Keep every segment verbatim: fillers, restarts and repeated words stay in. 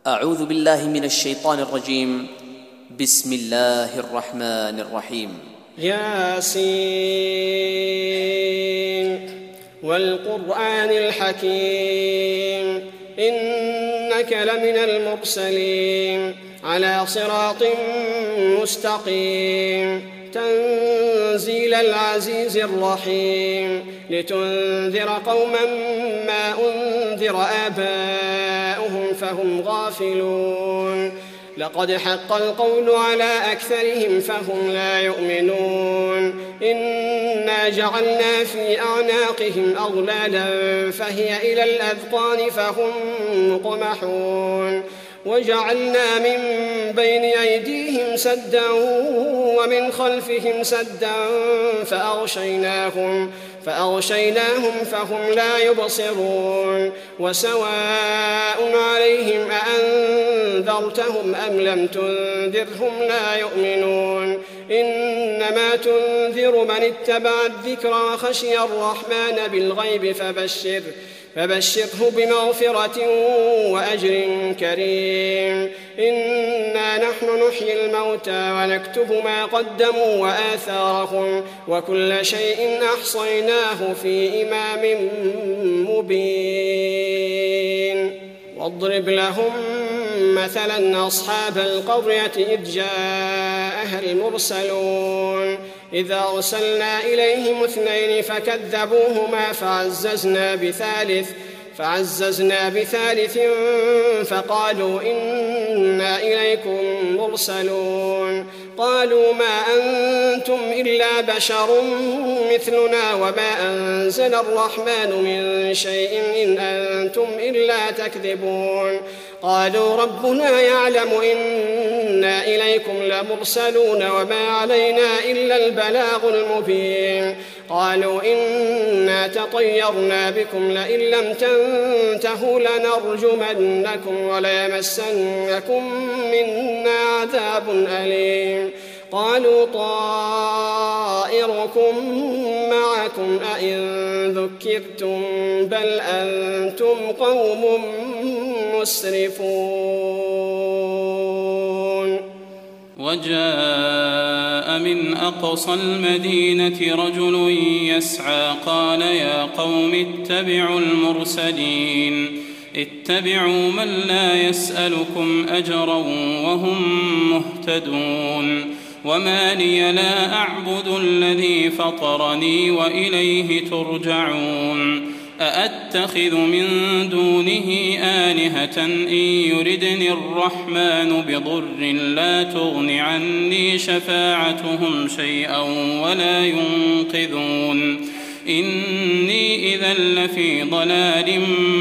أعوذ بالله من الشيطان الرجيم. بسم الله الرحمن الرحيم. ياسين والقرآن الحكيم إنك لمن المرسلين على صراط مستقيم تنزيل العزيز الرحيم لتنذر قوما ما أنذر آباؤهم فهم غافلون لقد حق القول على أكثرهم فهم لا يؤمنون إنا جعلنا في أعناقهم أغلالا فهي إلى الأذقان فهم مقمحون وجعلنا من بين أيديهم سدا ومن خلفهم سدا فأغشيناهم فأغشيناهم فهم لا يبصرون وسواء عليهم أأنذرتهم أم لم تنذرهم لا يؤمنون إنما تنذر من اتبع الذكر وخشي الرحمن بالغيب فبشر فبشره بمغفرة وأجر كريم إنا نحن نحيي الموتى ونكتب ما قدموا وآثارهم وكل شيء أحصيناه في إمام مبين واضرب لهم مثلا أصحاب القرية إذ جاءها المرسلون إذ أرسلنا إليهم اثنين فكذبوهما فعززنا بثالث فعززنا بثالث فقالوا إنا إليكم مرسلون قالوا ما أنتم إلا بشر مثلنا وما أنزل الرحمن من شيء إن أنتم إلا تكذبون قالوا ربنا يعلم إنا إليكم لمرسلون وما علينا إلا البلاغ المبين قالوا إنا تطيرنا بكم لئن لم تنتهوا لنرجمنكم وليمسنكم منا عذاب أليم قالوا طائركم معكم أئن ذكرتم بل أنتم قوم مسرفون. وجاء من أقصى المدينة رجل يسعى قال يا قوم اتبعوا المرسلين اتبعوا من لا يسألكم أجرا وهم مهتدون وما لي لا أعبد الذي فطرني وإليه ترجعون أأتخذ من دونه آلهة إن يردني الرحمن بضر لا تغن عني شفاعتهم شيئا ولا ينقذون إني إذا لفي ضلال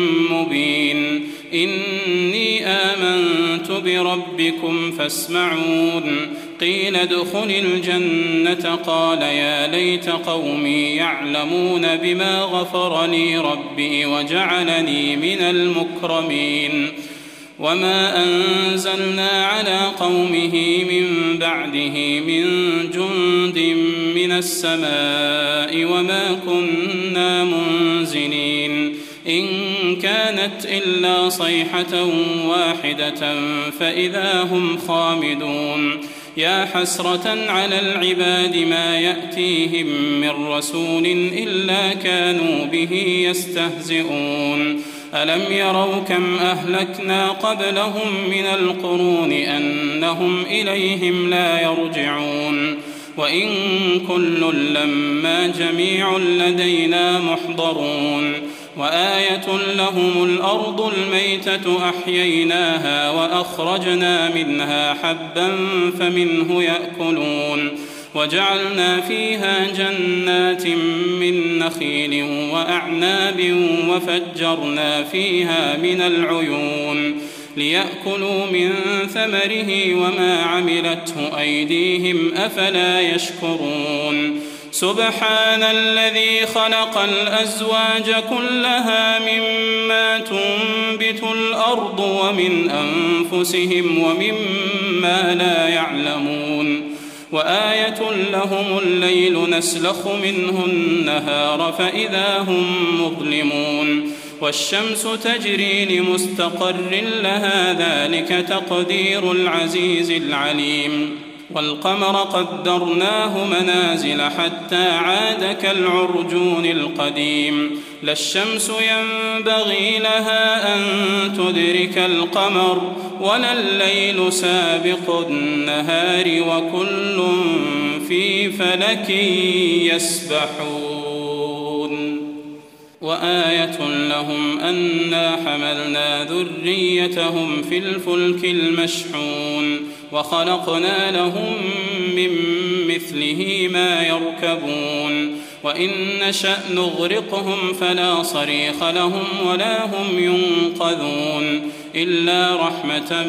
مبين إني آمنت بربكم فاسمعون قيل ادخل الجنة قال يا ليت قومي يعلمون بما غفر لي ربي وجعلني من المكرمين وما أنزلنا على قومه من بعده من جند من السماء وما كنا منزلين إن كانت إلا صيحة واحدة فإذا هم خامدون يا حسرة على العباد ما يأتيهم من رسول إلا كانوا به يستهزئون ألم يروا كم أهلكنا قبلهم من القرون أنهم إليهم لا يرجعون وإن كل لما جميع لدينا محضرون وآية لهم الأرض الميتة أحييناها وأخرجنا منها حبا فمنه يأكلون وجعلنا فيها جنات من نخيل وأعناب وفجرنا فيها من العيون ليأكلوا من ثمره وما عملته أيديهم أفلا يشكرون سبحان الذي خلق الأزواج كلها مما تنبت الأرض ومن أنفسهم ومما لا يعلمون وآية لهم الليل نسلخ منه النهار فإذا هم مظلمون والشمس تجري لمستقر لها ذلك تقدير العزيز العليم والقمر قدرناه منازل حتى عاد كالعرجون القديم لا الشمس ينبغي لها أن تدرك القمر ولا الليل سابق النهار وكل في فلك يسبحون وآية لهم أنا حملنا ذريتهم في الفلك المشحون وخلقنا لهم من مثله ما يركبون وإن نشأ نغرقهم فلا صريخ لهم ولا هم ينقذون إلا رحمة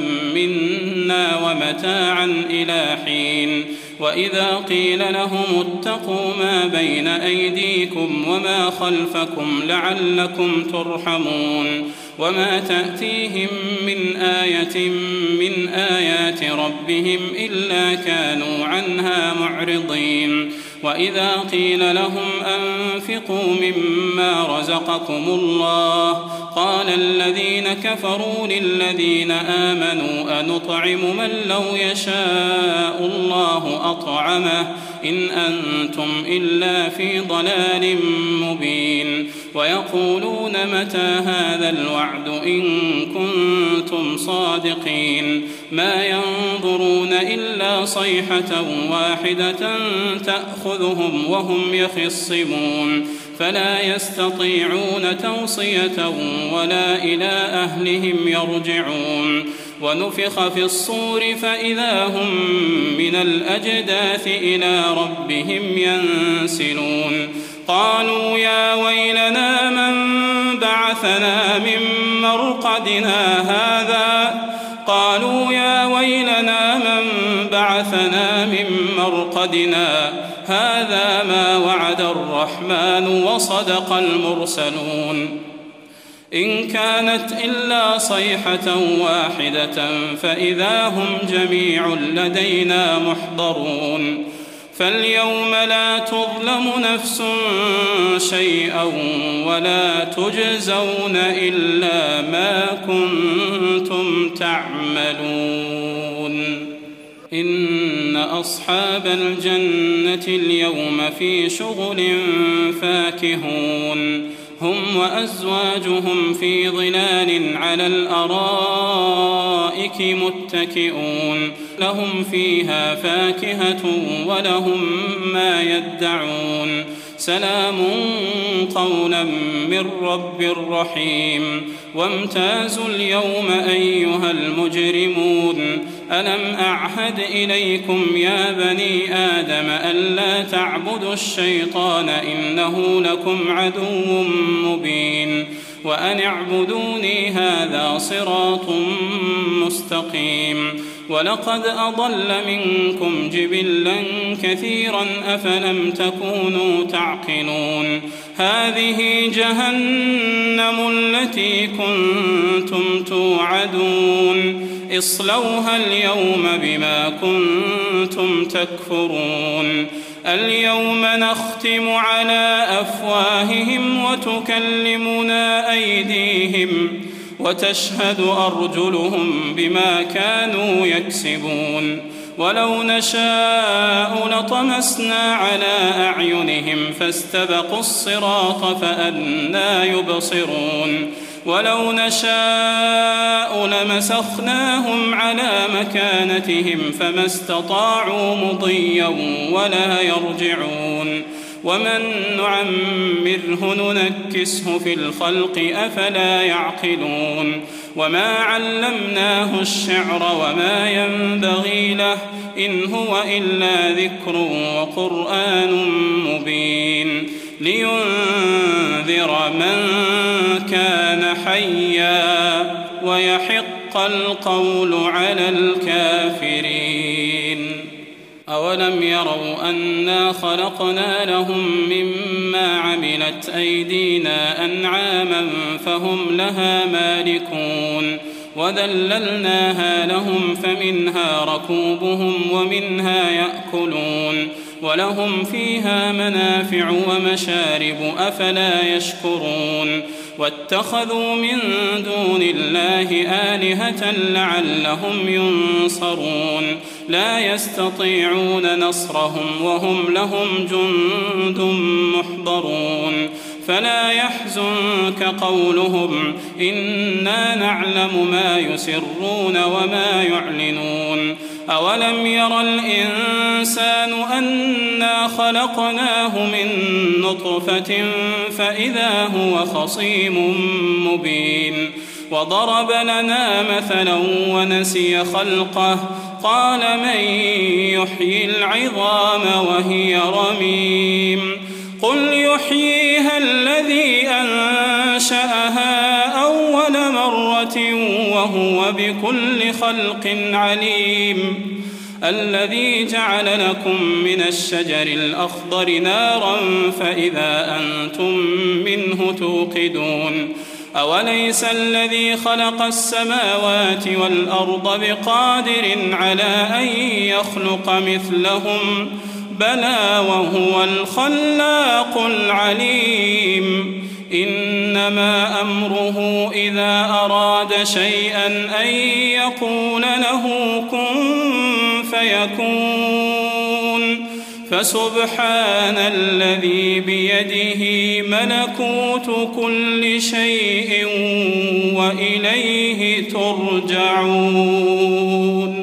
منا ومتاعا إلى حين وإذا قيل لهم اتقوا ما بين أيديكم وما خلفكم لعلكم ترحمون وما تأتيهم من آية من آيات ربهم إلا كانوا عنها معرضين وإذا قيل لهم أنفقوا مما رزقكم الله قال الذين كفروا للذين آمنوا أنطعم من لو يشاء الله أطعمه إن أنتم إلا في ضلال مبين ويقولون متى هذا الوعد إن كنتم صادقين ما ينظرون إلا صيحة واحدة تأخذهم وهم يخصمون فلا يستطيعون توصية ولا إلى أهلهم يرجعون ونفخ في الصور فإذا هم من الأجداث إلى ربهم ينسلون قالوا يا ويلنا من بعثنا من مرقدنا هذا قالوا يا ويلنا من بعثنا من مرقدنا هذا ما وعد الرحمن وصدق المرسلون إن كانت إلا صيحة واحدة فإذا هم جميع لدينا محضرون فاليوم لا تظلم نفس شيئا ولا تجزون إلا ما كنتم تعملون إن أصحاب الجنة اليوم في شغل فاكهون هم وأزواجهم في ظلال على الأرائك متكئون لهم فيها فاكهة ولهم ما يدعون سلام قولا من رب رحيم وامتازوا اليوم أيها المجرمون ألم أعهد إليكم يا بني آدم ألا تعبدوا الشيطان إنه لكم عدو مبين وأن اعبدوني هذا صراط مستقيم ولقد أضل منكم جبلا كثيرا أفلم تكونوا تعقلون هذه جهنم التي كنتم توعدون اصلوها اليوم بما كنتم تكفرون اليوم نختم على أفواههم وتكلمنا أيديهم وتشهد أرجلهم بما كانوا يكسبون ولو نشاء لطمسنا على أعينهم فاستبقوا الصراط فأنى يبصرون ولو نشاء لمسخناهم على مكانتهم فما استطاعوا مضيا ولا يرجعون ومن نعمره ننكسه في الخلق أفلا يعقلون وما علمناه الشعر وما ينبغي له إن هو إلا ذكر وقرآن مبين لينذر من كان حيا ويحق القول على الكافرين أولم يروا أنا خلقنا لهم مما عملت أيدينا أنعاما فهم لها مالكون وذللناها لهم فمنها ركوبهم ومنها يأكلون ولهم فيها منافع ومشارب أفلا يشكرون واتخذوا من دون الله آلهة لعلهم ينصرون لا يستطيعون نصرهم وهم لهم جند محضرون فلا يحزنك قولهم إنا نعلم ما يسرون وما يعلنون أولم ير الإنسان أنا خلقناه من نطفة فإذا هو خصيم مبين وضرب لنا مثلا ونسي خلقه قال من يحيي العظام وهي رميم قل يحييها الذي أنشأها أول مرة وهو بكل خلق عليم الذي جعل لكم من الشجر الأخضر نارا فإذا أنتم منه توقدون أوليس الذي خلق السماوات والأرض بقادر على أن يخلق مثلهم بلى وهو الخلاق العليم إنما أمره إذا أراد شيئا أن يقول له كن فيكون فسبحان الذي بيده ملكوت كل شيء وإليه ترجعون.